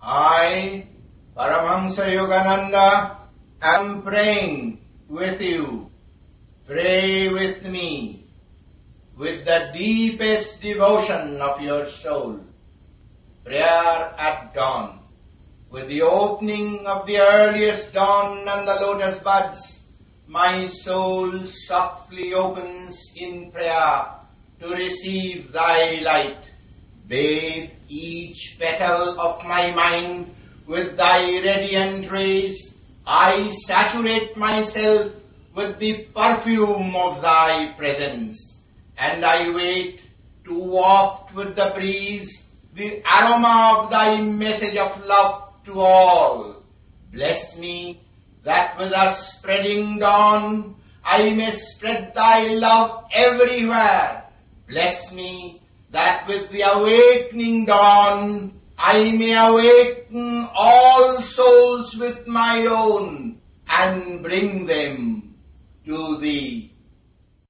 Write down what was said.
I, Paramahamsa Yogananda, am praying with you. Pray with me with the deepest devotion of your soul. Prayer at dawn. With the opening of the earliest dawn and the lotus buds, my soul softly opens in prayer to receive thy light. Bathe each petal of my mind with thy radiant rays. I saturate myself with the perfume of thy presence, and I wait to waft with the breeze the aroma of thy message of love to all. Bless me that with a spreading dawn I may spread thy love everywhere. Bless me that with the awakening dawn I may awaken all souls with my own and bring them to thee.